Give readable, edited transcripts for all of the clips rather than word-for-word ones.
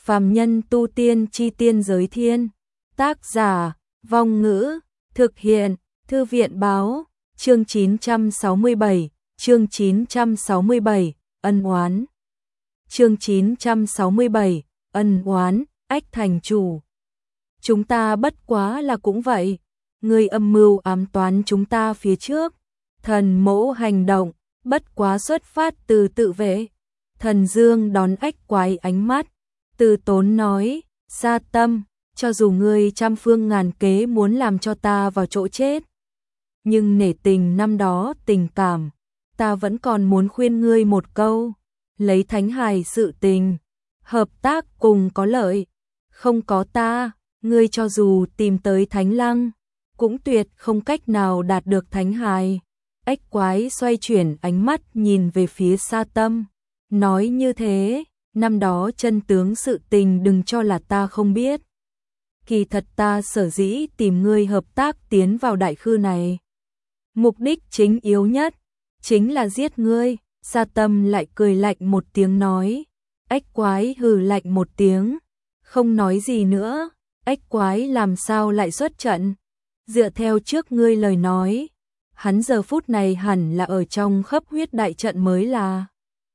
Phàm nhân tu tiên chi tiên giới thiên. Tác giả, Vong Ngữ, thực hiện, Thư viện báo, chương 967, chương 967, ân oán. Chương 967, ân oán, ách thành chủ. Chúng ta bất quá là cũng vậy, người âm mưu ám toán chúng ta phía trước. Thần mẫu hành động, bất quá xuất phát từ tự vệ. Thần Dương đón ách quái ánh mắt, từ tốn nói, Sa Tâm, cho dù ngươi trăm phương ngàn kế muốn làm cho ta vào chỗ chết, nhưng nể tình năm đó tình cảm, ta vẫn còn muốn khuyên ngươi một câu, lấy thánh hài sự tình, hợp tác cùng có lợi, không có ta, ngươi cho dù tìm tới thánh lăng, cũng tuyệt không cách nào đạt được thánh hài. Ách quái xoay chuyển ánh mắt nhìn về phía Sa Tâm, nói như thế, năm đó chân tướng sự tình đừng cho là ta không biết. Kỳ thật ta sở dĩ tìm ngươi hợp tác tiến vào đại khư này. Mục đích chính yếu nhất, chính là giết ngươi. Sa Tâm lại cười lạnh một tiếng nói. Ách quái hừ lạnh một tiếng, không nói gì nữa. Ách quái làm sao lại xuất trận? Dựa theo trước ngươi lời nói, hắn giờ phút này hẳn là ở trong khắp huyết đại trận mới là.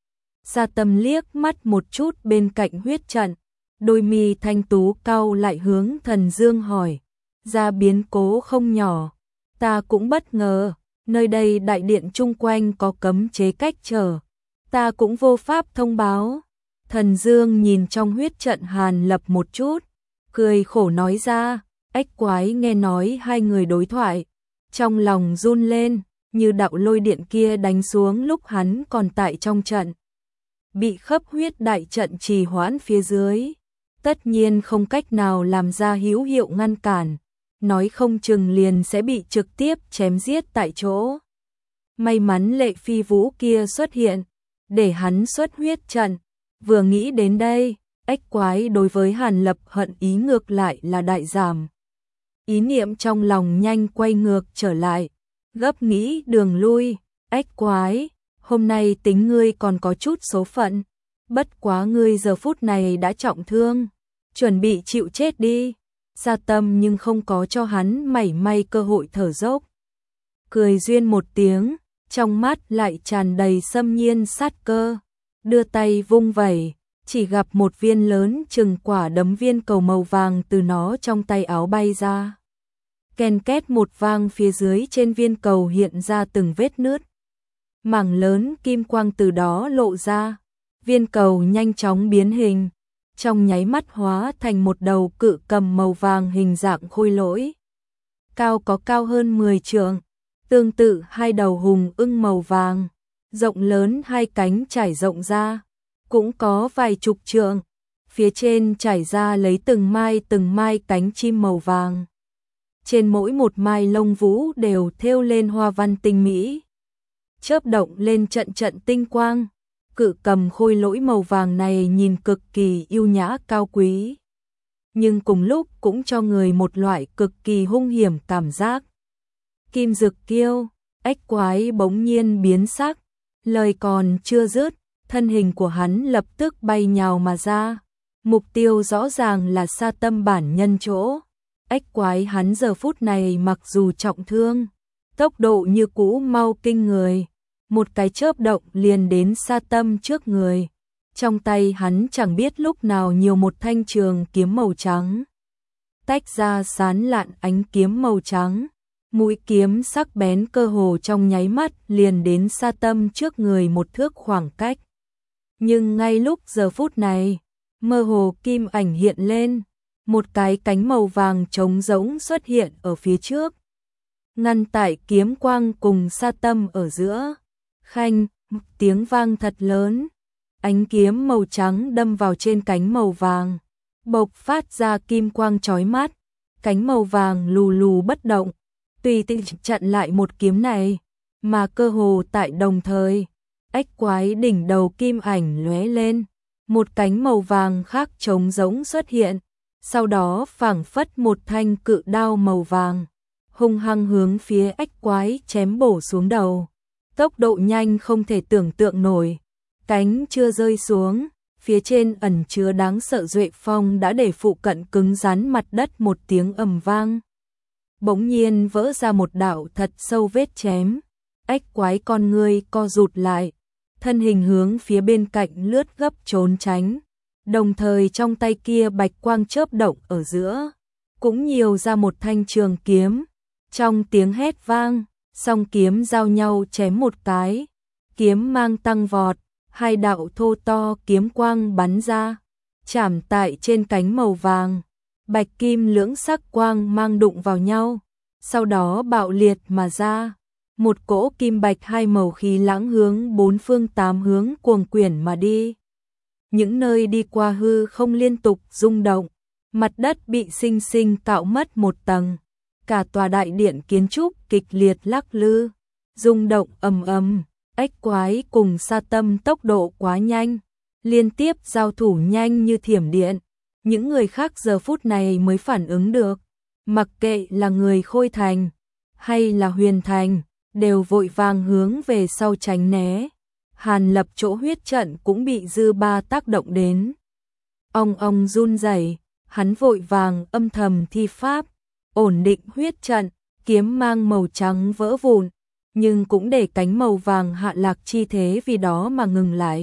Sa Tâm liếc mắt một chút bên cạnh huyết trận, đôi mi thanh tú cau lại hướng Thần Dương hỏi, ra biến cố không nhỏ, ta cũng bất ngờ, nơi đây đại điện chung quanh có cấm chế cách trở, ta cũng vô pháp thông báo. Thần Dương nhìn trong huyết trận hàn lập một chút, cười khổ nói ra. Ách quái nghe nói hai người đối thoại, trong lòng run lên, như đạo lôi điện kia đánh xuống lúc hắn còn tại trong trận. Bị khắp huyết đại trận trì hoãn phía dưới, tất nhiên không cách nào làm ra hữu hiệu ngăn cản, nói không chừng liền sẽ bị trực tiếp chém giết tại chỗ. May mắn Lệ Phi Vũ kia xuất hiện, để hắn xuất huyết trận, vừa nghĩ đến đây, ách quái đối với Hàn Lập hận ý ngược lại là đại giảm. Ý niệm trong lòng nhanh quay ngược trở lại, gấp nghĩ đường lui, ách quái, hôm nay tính ngươi còn có chút số phận, bất quá ngươi giờ phút này đã trọng thương, chuẩn bị chịu chết đi. Sa Tâm nhưng không có cho hắn mảy may cơ hội thở dốc. Cười duyên một tiếng, trong mắt lại tràn đầy xâm nhiên sát cơ, đưa tay vung vẩy, chỉ gặp một viên lớn chừng quả đấm viên cầu màu vàng từ nó trong tay áo bay ra. Ken két một vang phía dưới trên viên cầu hiện ra từng vết nứt. Mảng lớn kim quang từ đó lộ ra, viên cầu nhanh chóng biến hình, trong nháy mắt hóa thành một đầu cự cầm màu vàng hình dạng khôi lỗi. Cao có cao hơn 10 trượng, tương tự hai đầu hùng ưng màu vàng, rộng lớn hai cánh trải rộng ra, cũng có vài chục trượng, phía trên trải ra lấy từng mai cánh chim màu vàng. Trên mỗi một mai lông vũ đều thêu lên hoa văn tinh mỹ, chớp động lên trận trận tinh quang. Cự cầm khôi lỗi màu vàng này nhìn cực kỳ yêu nhã cao quý, nhưng cùng lúc cũng cho người một loại cực kỳ hung hiểm cảm giác. Kim Dực Kiêu, ách quái bỗng nhiên biến sắc, lời còn chưa dứt, thân hình của hắn lập tức bay nhào mà ra. Mục tiêu rõ ràng là Sa Tâm bản nhân chỗ. Ách quái hắn giờ phút này mặc dù trọng thương, tốc độ như cũ mau kinh người, một cái chớp động liền đến Sa Tâm trước người. Trong tay hắn chẳng biết lúc nào nhiều một thanh trường kiếm màu trắng, tách ra sán lạn ánh kiếm màu trắng, mũi kiếm sắc bén cơ hồ trong nháy mắt liền đến Sa Tâm trước người một thước khoảng cách. Nhưng ngay lúc giờ phút này, mơ hồ kim ảnh hiện lên, một cái cánh màu vàng trống rỗng xuất hiện ở phía trước, ngăn tại kiếm quang cùng Sa Tâm ở giữa. Khanh, một tiếng vang thật lớn, ánh kiếm màu trắng đâm vào trên cánh màu vàng, bộc phát ra kim quang chói mắt, cánh màu vàng lù lù bất động, tùy tiện chặn lại một kiếm này, mà cơ hồ tại đồng thời, ách quái đỉnh đầu kim ảnh lóe lên, một cánh màu vàng khác trống rỗng xuất hiện, sau đó phảng phất một thanh cự đao màu vàng, hung hăng hướng phía ách quái chém bổ xuống đầu. Tốc độ nhanh không thể tưởng tượng nổi, cánh chưa rơi xuống, phía trên ẩn chứa đáng sợ duệ phong đã để phụ cận cứng rắn mặt đất một tiếng ầm vang. Bỗng nhiên vỡ ra một đạo thật sâu vết chém, ếch quái con ngươi co rụt lại, thân hình hướng phía bên cạnh lướt gấp trốn tránh, đồng thời trong tay kia bạch quang chớp động ở giữa, cũng nhiều ra một thanh trường kiếm, trong tiếng hét vang, song kiếm giao nhau chém một cái, kiếm mang tăng vọt, hai đạo thô to kiếm quang bắn ra, chạm tại trên cánh màu vàng, bạch kim lưỡng sắc quang mang đụng vào nhau, sau đó bạo liệt mà ra, một cỗ kim bạch hai màu khí lãng hướng bốn phương tám hướng cuồng quyển mà đi. Những nơi đi qua hư không liên tục rung động, mặt đất bị sinh sinh cạo mất một tầng, cả tòa đại điện kiến trúc kịch liệt lắc lư, rung động ầm ầm. Ếch quái cùng Sa Tâm tốc độ quá nhanh, liên tiếp giao thủ nhanh như thiểm điện. Những người khác giờ phút này mới phản ứng được, mặc kệ là người Khôi Thành hay là Huyền Thành, đều vội vàng hướng về sau tránh né. Hàn Lập chỗ huyết trận cũng bị dư ba tác động đến. Ong run rẩy, hắn vội vàng âm thầm thi pháp, ổn định huyết trận, kiếm mang màu trắng vỡ vụn, nhưng cũng để cánh màu vàng hạ lạc chi thế vì đó mà ngừng lại.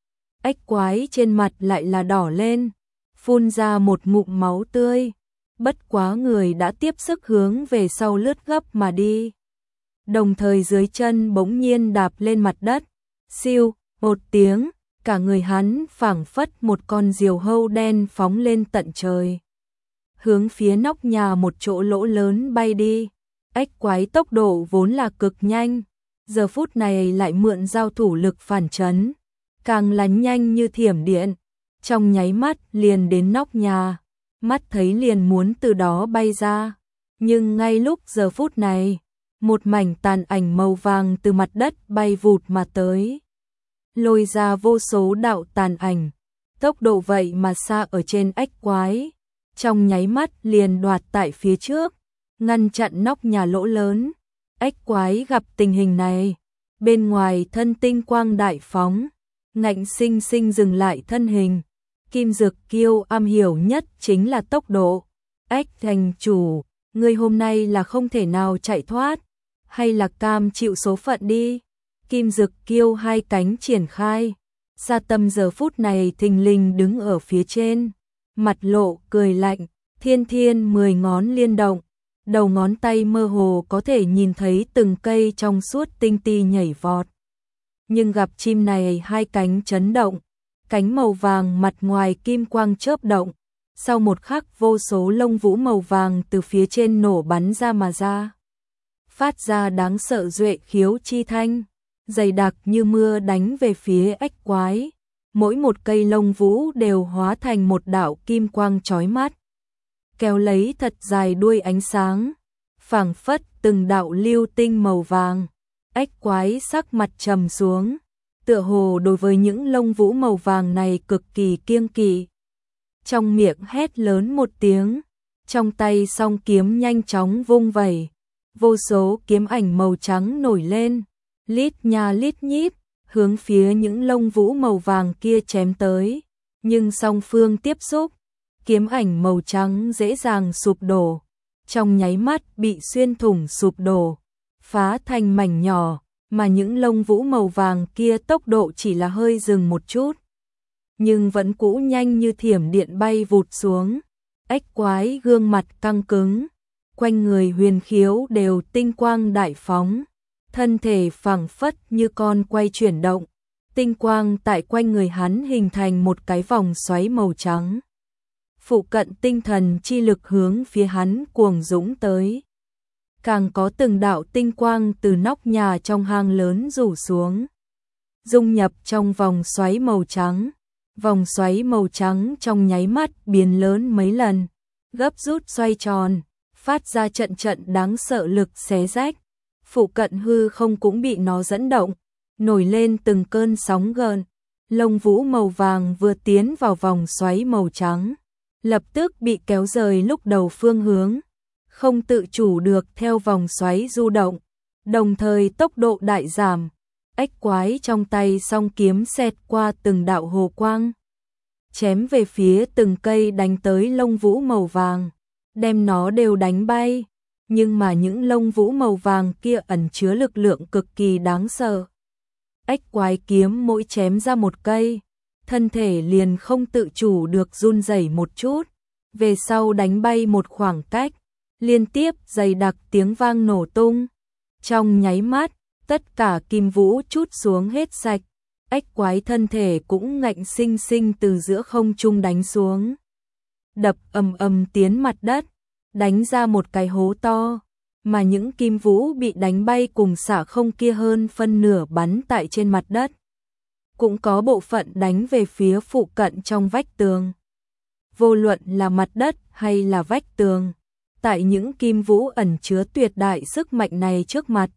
Ếch quái trên mặt lại là đỏ lên, phun ra một ngụm máu tươi, bất quá người đã tiếp sức hướng về sau lướt gấp mà đi. Đồng thời dưới chân bỗng nhiên đạp lên mặt đất, siêu, một tiếng, cả người hắn phảng phất một con diều hâu đen phóng lên tận trời. Hướng phía nóc nhà một chỗ lỗ lớn bay đi. Ếch quái tốc độ vốn là cực nhanh, giờ phút này lại mượn giao thủ lực phản chấn, càng là nhanh như thiểm điện, trong nháy mắt liền đến nóc nhà, mắt thấy liền muốn từ đó bay ra, nhưng ngay lúc giờ phút này, một mảnh tàn ảnh màu vàng từ mặt đất bay vụt mà tới, lôi ra vô số đạo tàn ảnh, tốc độ vậy mà xa ở trên ếch quái, trong nháy mắt liền đoạt tại phía trước, ngăn chặn nóc nhà lỗ lớn. Ếch quái gặp tình hình này, bên ngoài thân tinh quang đại phóng, ngạnh sinh sinh dừng lại thân hình. Kim Dực Kiêu am hiểu nhất chính là tốc độ. Ếch thành chủ, ngươi hôm nay là không thể nào chạy thoát, hay là cam chịu số phận đi. Kim Dực Kiêu hai cánh triển khai, Sa Tâm giờ phút này thình lình đứng ở phía trên, mặt lộ cười lạnh, thiên 10 ngón liên động. Đầu ngón tay mơ hồ có thể nhìn thấy từng cây trong suốt tinh ti nhảy vọt. Nhưng gặp chim này hai cánh chấn động, cánh màu vàng mặt ngoài kim quang chớp động, sau một khắc vô số lông vũ màu vàng từ phía trên nổ bắn ra mà ra. Phát ra đáng sợ duệ khiếu chi thanh, dày đặc như mưa đánh về phía ếch quái. Mỗi một cây lông vũ đều hóa thành một đạo kim quang chói mắt, kéo lấy thật dài đuôi ánh sáng, phảng phất từng đạo lưu tinh màu vàng. Ếch quái sắc mặt trầm xuống, tựa hồ đối với những lông vũ màu vàng này cực kỳ kiêng kỵ. Trong miệng hét lớn một tiếng, trong tay song kiếm nhanh chóng vung vẩy, vô số kiếm ảnh màu trắng nổi lên, lít nha lít nhít, hướng phía những lông vũ màu vàng kia chém tới, nhưng song phương tiếp xúc, kiếm ảnh màu trắng dễ dàng sụp đổ, trong nháy mắt bị xuyên thủng sụp đổ, phá thành mảnh nhỏ, mà những lông vũ màu vàng kia tốc độ chỉ là hơi dừng một chút, nhưng vẫn cũ nhanh như thiểm điện bay vụt xuống. Ếch quái gương mặt căng cứng, quanh người huyền khiếu đều tinh quang đại phóng, thân thể phảng phất như con quay chuyển động, tinh quang tại quanh người hắn hình thành một cái vòng xoáy màu trắng. Phụ cận tinh thần chi lực hướng phía hắn cuồng dũng tới. Càng có từng đạo tinh quang từ nóc nhà trong hang lớn rủ xuống, dung nhập trong vòng xoáy màu trắng. Vòng xoáy màu trắng trong nháy mắt biến lớn mấy lần, gấp rút xoay tròn, phát ra trận trận đáng sợ lực xé rách. Phụ cận hư không cũng bị nó dẫn động, nổi lên từng cơn sóng gợn. Lông vũ màu vàng vừa tiến vào vòng xoáy màu trắng, lập tức bị kéo rời lúc đầu phương hướng, không tự chủ được theo vòng xoáy du động, đồng thời tốc độ đại giảm. Ếch quái trong tay song kiếm xẹt qua từng đạo hồ quang, chém về phía từng cây đánh tới lông vũ màu vàng, đem nó đều đánh bay. Nhưng mà những lông vũ màu vàng kia ẩn chứa lực lượng cực kỳ đáng sợ. Ếch quái kiếm mỗi chém ra một cây, thân thể liền không tự chủ được run rẩy một chút, về sau đánh bay một khoảng cách, liên tiếp dày đặc tiếng vang nổ tung. Trong nháy mắt, tất cả kim vũ trút xuống hết sạch, ếch quái thân thể cũng ngạnh sinh sinh từ giữa không trung đánh xuống. Đập ầm ầm tiến mặt đất, đánh ra một cái hố to, mà những kim vũ bị đánh bay cùng xả không kia hơn phân nửa bắn tại trên mặt đất. Cũng có bộ phận đánh về phía phụ cận trong vách tường. Vô luận là mặt đất hay là vách tường, tại những kim vũ ẩn chứa tuyệt đại sức mạnh này trước mặt,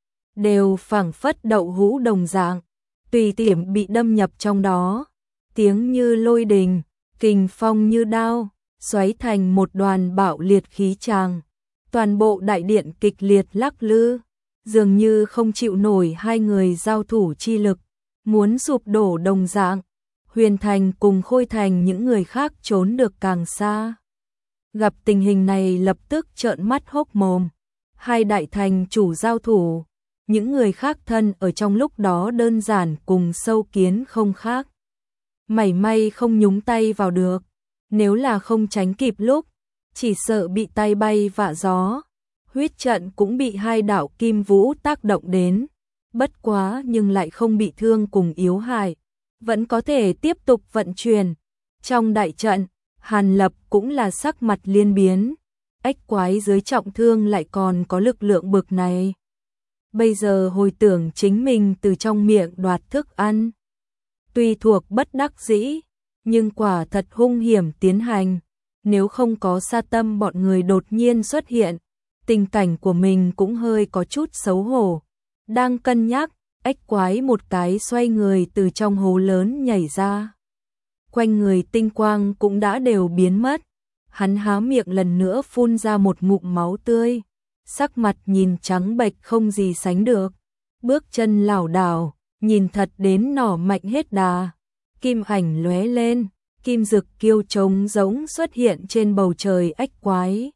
đều phảng phất đậu hũ đồng dạng, tùy tiện bị đâm nhập trong đó, tiếng như lôi đình, kình phong như đao, xoáy thành một đoàn bạo liệt khí tràng. Toàn bộ đại điện kịch liệt lắc lư, dường như không chịu nổi hai người giao thủ chi lực, muốn sụp đổ đồng dạng. Huyền Thành cùng Khôi Thành những người khác trốn được càng xa. Gặp tình hình này lập tức trợn mắt hốc mồm. Hai đại thành chủ giao thủ, những người khác thân ở trong lúc đó đơn giản cùng sâu kiến không khác. Mảy may không nhúng tay vào được, nếu là không tránh kịp lúc, chỉ sợ bị tay bay vạ gió. Huyết trận cũng bị hai đạo kim vũ tác động đến, bất quá nhưng lại không bị thương cùng yếu hại, vẫn có thể tiếp tục vận chuyển. Trong đại trận, Hàn Lập cũng là sắc mặt liên biến, ếch quái dưới trọng thương lại còn có lực lượng bực này. Bây giờ hồi tưởng chính mình từ trong miệng đoạt thức ăn, tuy thuộc bất đắc dĩ, nhưng quả thật hung hiểm tiến hành. Nếu không có Sa Tâm bọn người đột nhiên xuất hiện, tình cảnh của mình cũng hơi có chút xấu hổ. Đang cân nhắc, ếch quái một cái xoay người từ trong hố lớn nhảy ra. Quanh người tinh quang cũng đã đều biến mất. Hắn há miệng lần nữa phun ra một ngụm máu tươi, sắc mặt nhìn trắng bệch không gì sánh được. Bước chân lảo đảo, nhìn thật đến nỏ mạnh hết đà. Kim ảnh lóe lên, kim dực kiêu trống giống xuất hiện trên bầu trời. Ếch quái,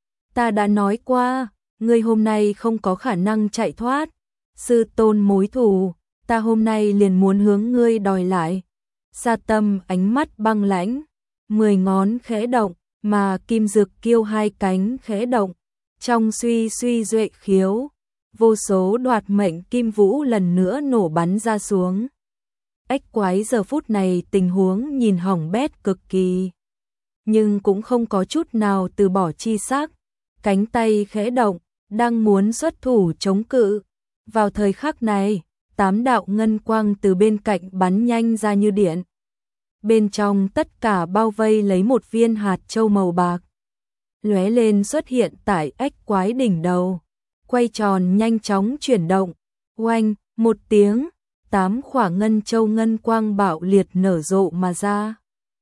ta đã nói qua, ngươi hôm nay không có khả năng chạy thoát. Sư tôn mối thù, ta hôm nay liền muốn hướng ngươi đòi lại. Sa Tâm ánh mắt băng lãnh, 10 ngón khẽ động, mà kim dực kiêu hai cánh khẽ động, trong suy suy duệ khiếu, vô số đoạt mệnh kim vũ lần nữa nổ bắn ra xuống. Ếch quái giờ phút này tình huống nhìn hỏng bét cực kỳ, nhưng cũng không có chút nào từ bỏ chi sắc, cánh tay khẽ động, đang muốn xuất thủ chống cự. Vào thời khắc này, 8 đạo ngân quang từ bên cạnh bắn nhanh ra như điện. Bên trong tất cả bao vây lấy một viên hạt châu màu bạc, lóe lên xuất hiện tại ếch quái đỉnh đầu, quay tròn nhanh chóng chuyển động. Oanh, một tiếng, 8 khỏa ngân châu ngân quang bạo liệt nở rộ mà ra.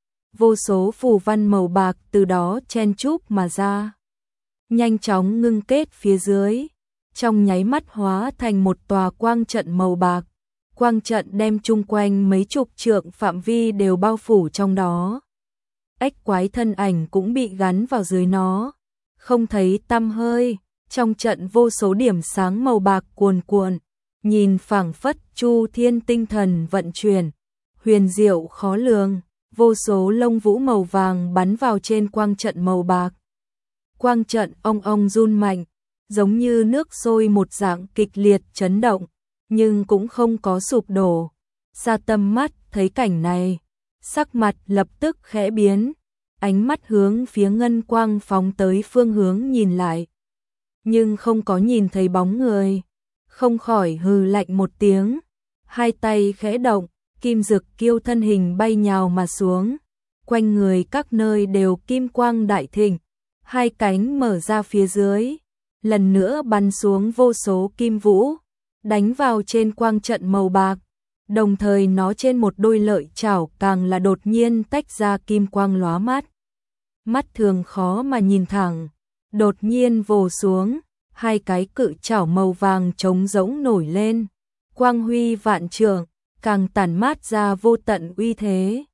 Vô số phù văn màu bạc từ đó chen chúc mà ra, nhanh chóng ngưng kết phía dưới, trong nháy mắt hóa thành một tòa quang trận màu bạc. Quang trận đem chung quanh mấy chục trượng phạm vi đều bao phủ trong đó. Ếch quái thân ảnh cũng bị gắn vào dưới nó, không thấy tăm hơi. Trong trận vô số điểm sáng màu bạc cuồn cuộn, nhìn phảng phất chu thiên tinh thần vận chuyển, huyền diệu khó lường. Vô số lông vũ màu vàng bắn vào trên quang trận màu bạc. Quang trận ong ong run mạnh, giống như nước sôi một dạng kịch liệt chấn động, nhưng cũng không có sụp đổ. Sa Tâm mắt thấy cảnh này, sắc mặt lập tức khẽ biến, ánh mắt hướng phía ngân quang phóng tới phương hướng nhìn lại, nhưng không có nhìn thấy bóng người, không khỏi hừ lạnh một tiếng, hai tay khẽ động, kim dực kiêu thân hình bay nhào mà xuống, quanh người các nơi đều kim quang đại thịnh, hai cánh mở ra phía dưới, lần nữa bắn xuống vô số kim vũ, đánh vào trên quang trận màu bạc, đồng thời nó trên một đôi lợi chảo càng là đột nhiên tách ra kim quang lóa mắt. Mắt thường khó mà nhìn thẳng, đột nhiên vồ xuống, hai cái cự chảo màu vàng trống rỗng nổi lên, quang huy vạn trượng, càng tản mát ra vô tận uy thế.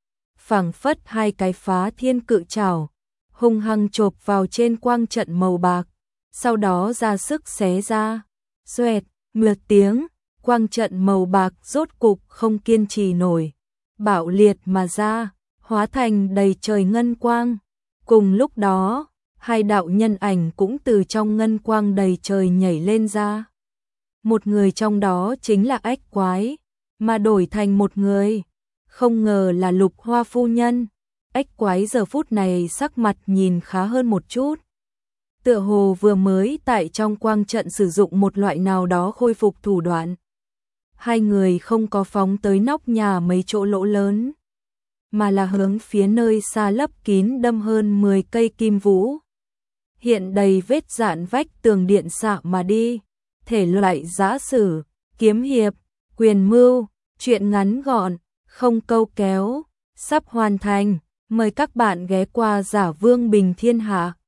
phảng phất hai cái phá thiên cự trảo, hung hăng chộp vào trên quang trận màu bạc, sau đó ra sức xé ra. Xoẹt, một tiếng, quang trận màu bạc rốt cục không kiên trì nổi, bạo liệt mà ra, hóa thành đầy trời ngân quang. Cùng lúc đó, hai đạo nhân ảnh cũng từ trong ngân quang đầy trời nhảy lên ra. Một người trong đó chính là Ách Quái, mà đổi thành một người, không ngờ là Lục Hoa phu nhân. Ách Quái giờ phút này sắc mặt nhìn khá hơn một chút. Tựa hồ vừa mới tại trong quang trận sử dụng một loại nào đó khôi phục thủ đoạn. Hai người không có phóng tới nóc nhà mấy chỗ lỗ lớn, mà là hướng phía nơi xa lấp kín đâm hơn 10 cây kim vũ. Hiện đầy vết dạn vách tường điện xạ mà đi. Thể loại giã sử, kiếm hiệp, quyền mưu, truyện ngắn gọn, không câu kéo, sắp hoàn thành. Mời các bạn ghé qua Giả Vương Bình Thiên Hạ.